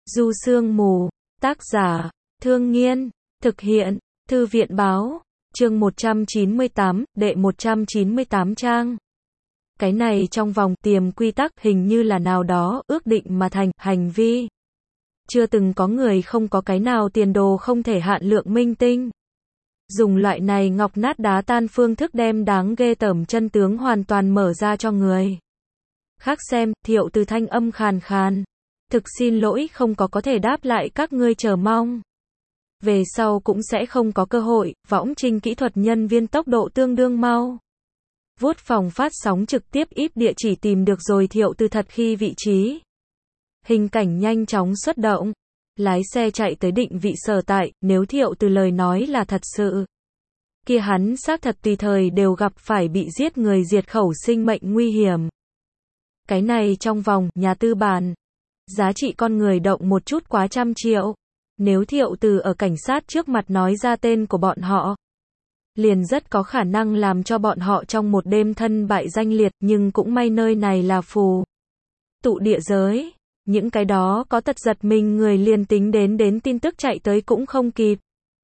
Du Sương Mù, tác giả, Thương Nghiên, thực hiện, Thư viện Báo, chương 198, đệ 198 trang. Cái này trong vòng tiềm quy tắc hình như là nào đó ước định mà thành hành vi. Chưa từng có người không có cái nào tiền đồ không thể hạn lượng minh tinh. Dùng loại này ngọc nát đá tan phương thức đem đáng ghê tởm chân tướng hoàn toàn mở ra cho người khác xem. Thiệu Từ thanh âm khàn khàn. Thực xin lỗi không có thể đáp lại các ngươi chờ mong. Về sau cũng sẽ không có cơ hội. Võng Trinh kỹ thuật nhân viên tốc độ tương đương mau. Vuốt phòng phát sóng trực tiếp ít địa chỉ tìm được rồi. Thiệu Từ thật khi vị trí. Hình cảnh nhanh chóng xuất động. Lái xe chạy tới định vị sở tại. Nếu Thiệu Từ lời nói là thật sự, kia hắn xác thật tùy thời đều gặp phải bị giết người diệt khẩu sinh mệnh nguy hiểm. Cái này trong vòng nhà tư bản, giá trị con người động một chút quá 100 triệu. Nếu Thiệu Từ ở cảnh sát trước mặt nói ra tên của bọn họ, liền rất có khả năng làm cho bọn họ trong một đêm thân bại danh liệt. Nhưng cũng may nơi này là phù tụ địa giới, những cái đó có tật giật mình người liền tính đến tin tức chạy tới cũng không kịp.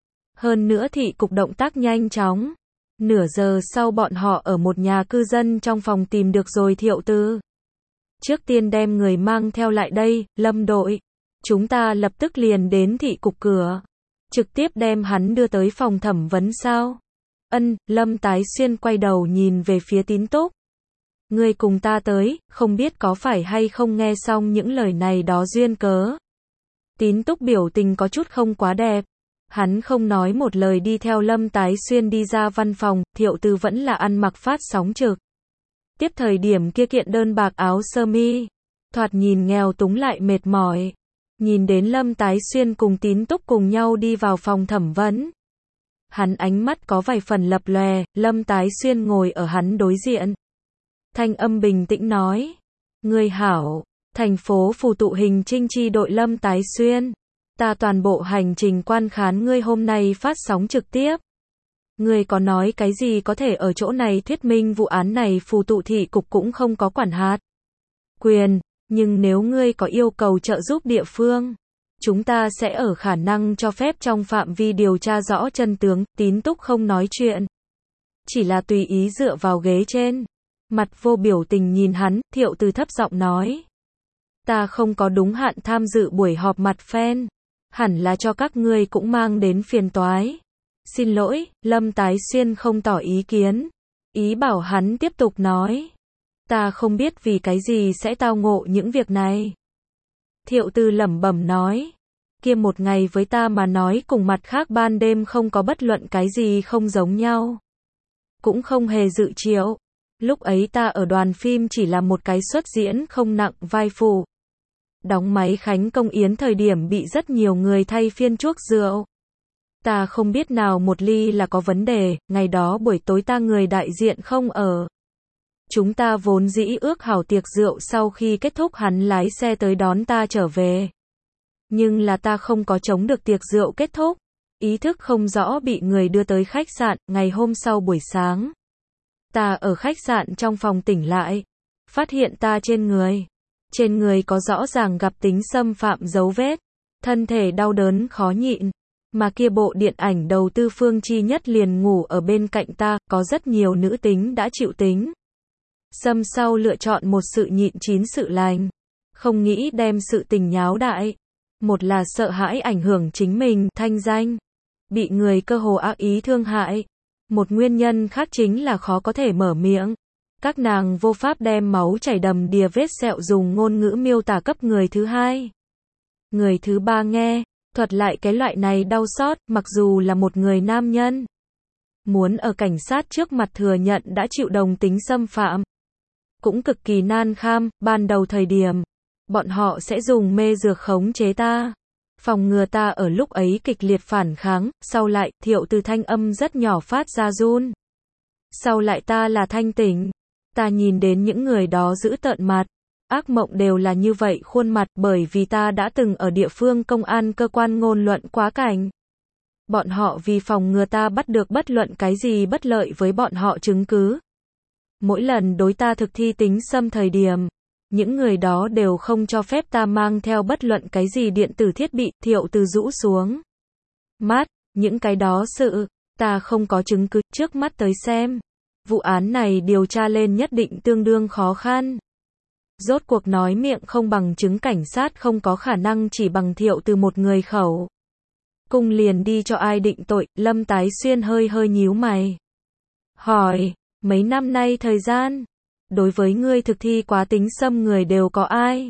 Hơn nữa thị cục động tác nhanh chóng. Nửa giờ sau bọn họ ở một nhà cư dân trong phòng tìm được rồi Thiệu Từ. Trước tiên đem người mang theo lại đây. Lâm đội, chúng ta lập tức liền đến thị cục cửa. Trực tiếp đem hắn đưa tới phòng thẩm vấn sao? Ân. Lâm Tái Xuyên quay đầu nhìn về phía Tín Túc. Ngươi cùng ta tới, không biết có phải hay không nghe xong những lời này đó duyên cớ. Tín Túc biểu tình có chút không quá đẹp. Hắn không nói một lời đi theo Lâm Tái Xuyên đi ra văn phòng. Thiệu Từ vẫn là ăn mặc phát sóng trực tiếp thời điểm kia kiện đơn bạc áo sơ mi, thoạt nhìn nghèo túng lại mệt mỏi. Nhìn đến Lâm Tái Xuyên cùng Tín Túc cùng nhau đi vào phòng thẩm vấn, hắn ánh mắt có vài phần lập lòe. Lâm Tái Xuyên ngồi ở hắn đối diện, thanh âm bình tĩnh nói: Ngươi hảo, thành phố phù tụ hình trinh chi đội Lâm Tái Xuyên. Ta toàn bộ hành trình quan khán ngươi hôm nay phát sóng trực tiếp. Ngươi có nói cái gì có thể ở chỗ này thuyết minh vụ án này phù tụ thị cục cũng không có quản hạt quyền, nhưng nếu ngươi có yêu cầu trợ giúp địa phương, chúng ta sẽ ở khả năng cho phép trong phạm vi điều tra rõ chân tướng. Tín Túc không nói chuyện, chỉ là tùy ý dựa vào ghế trên, mặt vô biểu tình nhìn hắn. Thiệu Từ thấp giọng nói: Ta không có đúng hạn tham dự buổi họp mặt fan, hẳn là cho các ngươi cũng mang đến phiền toái. Xin lỗi. Lâm Tái Xuyên không tỏ ý kiến, ý bảo hắn tiếp tục nói. Ta không biết vì cái gì sẽ tao ngộ những việc này. Thiệu Từ lẩm bẩm nói. Kia một ngày với ta mà nói cùng mặt khác ban đêm không có bất luận cái gì không giống nhau. Cũng không hề dự triệu. Lúc ấy ta ở đoàn phim chỉ là một cái xuất diễn không nặng vai phụ. Đóng máy khánh công yến thời điểm bị rất nhiều người thay phiên chuốc rượu. Ta không biết nào một ly là có vấn đề. Ngày đó buổi tối ta người đại diện không ở. Chúng ta vốn dĩ ước hảo tiệc rượu sau khi kết thúc hắn lái xe tới đón ta trở về. Nhưng là ta không có chống được tiệc rượu kết thúc. Ý thức không rõ bị người đưa tới khách sạn. Ngày hôm sau buổi sáng, ta ở khách sạn trong phòng tỉnh lại. Phát hiện ta trên người có rõ ràng gặp tính xâm phạm dấu vết. Thân thể đau đớn khó nhịn. Mà kia bộ điện ảnh đầu tư Phương Chi Nhất liền ngủ ở bên cạnh ta. Có rất nhiều nữ tính đã chịu tính xâm sau lựa chọn một sự nhịn chín sự lành. Không nghĩ đem sự tình nháo đại. Một là sợ hãi ảnh hưởng chính mình thanh danh, bị người cơ hồ ác ý thương hại. Một nguyên nhân khác chính là khó có thể mở miệng. Các nàng vô pháp đem máu chảy đầm đìa vết sẹo dùng ngôn ngữ miêu tả cấp người thứ hai, người thứ ba nghe, thuật lại cái loại này đau xót. Mặc dù là một người nam nhân, muốn ở cảnh sát trước mặt thừa nhận đã chịu đồng tính xâm phạm, cũng cực kỳ nan kham. Ban đầu thời điểm, bọn họ sẽ dùng mê dược khống chế ta, phòng ngừa ta ở lúc ấy kịch liệt phản kháng. Sau lại, Thiệu Từ thanh âm rất nhỏ phát ra run. Sau lại ta là thanh tỉnh. Ta nhìn đến những người đó giữ tợn mặt, ác mộng đều là như vậy khuôn mặt. Bởi vì ta đã từng ở địa phương công an cơ quan ngôn luận quá cảnh. Bọn họ vì phòng ngừa ta bắt được bất luận cái gì bất lợi với bọn họ chứng cứ, mỗi lần đối ta thực thi tính xâm thời điểm, Những người đó đều không cho phép ta mang theo bất luận cái gì điện tử thiết bị, Thiệu Từ rũ xuống mắt, những cái đó ta không có chứng cứ, trước mắt tới xem. Vụ án này điều tra lên nhất định tương đương khó khăn. Rốt cuộc nói miệng không bằng chứng, cảnh sát không có khả năng chỉ bằng Thiệu Từ một người khẩu. Cùng liền đi cho ai định tội, Lâm Tái Xuyên hơi hơi nhíu mày. Hỏi, mấy năm nay thời gian, đối với ngươi thực thi quá tính xâm người đều có ai?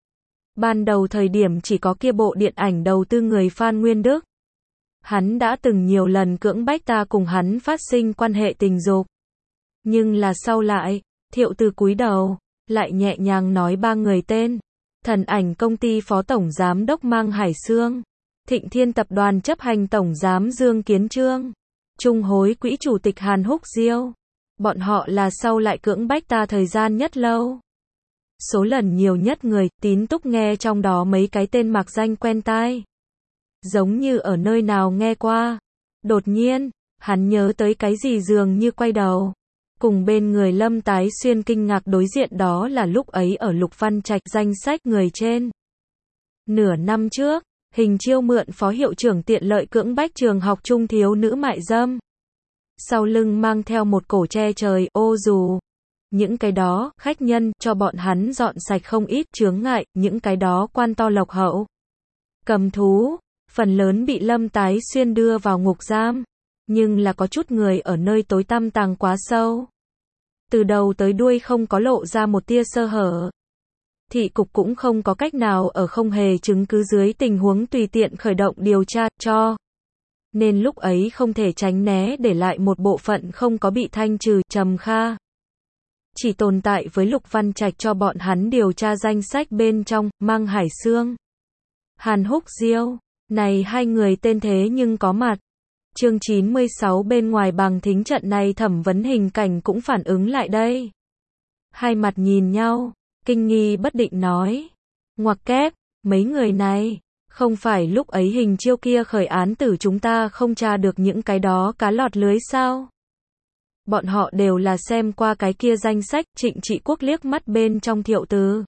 Ban đầu thời điểm chỉ có kia bộ điện ảnh đầu tư người Phan Nguyên Đức. Hắn đã từng nhiều lần cưỡng bách ta cùng hắn phát sinh quan hệ tình dục. Nhưng là sau lại, Thiệu Từ cúi đầu, lại nhẹ nhàng nói 3 người tên. Thần Ảnh công ty phó tổng giám đốc Mang Hải Sương, Thịnh Thiên tập đoàn chấp hành tổng giám Dương Kiến Trương, Trung hối quỹ chủ tịch Hàn Húc Diêu. Bọn họ là sau lại cưỡng bách ta thời gian nhất lâu. Số lần nhiều nhất người, Tín Túc nghe trong đó mấy cái tên mặc danh quen tai. Giống như ở nơi nào nghe qua. Đột nhiên, hắn nhớ tới cái gì dường như quay đầu. Cùng bên người Lâm Tái Xuyên kinh ngạc đối diện, đó là lúc ấy ở Lục Văn Trạch danh sách người trên. Nửa năm trước, Hình Chiêu mượn phó hiệu trưởng tiện lợi cưỡng bách trường học trung thiếu nữ mại dâm. Sau lưng mang theo một cổ che trời, ô dù. Những cái đó, khách nhân, cho bọn hắn dọn sạch không ít chướng ngại, những cái đó quan to lộc hậu. Cầm thú, phần lớn bị Lâm Tái Xuyên đưa vào ngục giam. Nhưng là có chút người ở nơi tối tăm tàng quá sâu. Từ đầu tới đuôi không có lộ ra một tia sơ hở. Thị cục cũng không có cách nào ở không hề chứng cứ dưới tình huống tùy tiện khởi động điều tra, cho nên lúc ấy không thể tránh né để lại một bộ phận không có bị thanh trừ. Trầm Kha chỉ tồn tại với Lục Văn Trạch cho bọn hắn điều tra danh sách bên trong, Mang Hải Sương, Hàn Húc Diêu, này 2 người tên thế nhưng có mặt. Chương 96 bên ngoài bằng thính trận này thẩm vấn Hình Cảnh cũng phản ứng lại đây. Hai mặt nhìn nhau, kinh nghi bất định nói. Ngoặc kép, mấy người này, không phải lúc ấy Hình Chiêu kia khởi án tử chúng ta không tra được những cái đó cá lọt lưới sao? Bọn họ đều là xem qua cái kia danh sách. Trịnh Trị Quốc liếc mắt bên trong Thiệu Từ.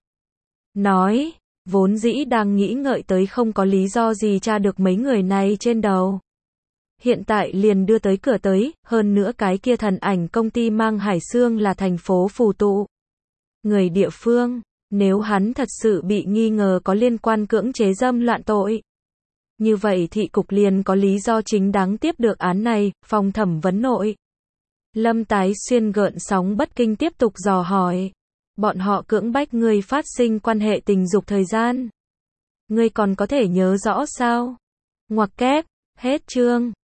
Nói, vốn dĩ đang nghĩ ngợi tới không có lý do gì tra được mấy người này trên đầu. Hiện tại liền đưa tới cửa tới, hơn nữa cái kia Thần Ảnh công ty Mang Hải Sương là thành phố phù tụ. Người địa phương, nếu hắn thật sự bị nghi ngờ có liên quan cưỡng chế dâm loạn tội. Như vậy thị cục liền có lý do chính đáng tiếp được án này, phòng thẩm vấn nội. Lâm Tái Xuyên gợn sóng bất kinh tiếp tục dò hỏi. Bọn họ cưỡng bách ngươi phát sinh quan hệ tình dục thời gian. Ngươi còn có thể nhớ rõ sao? Ngoặc kép, hết chương.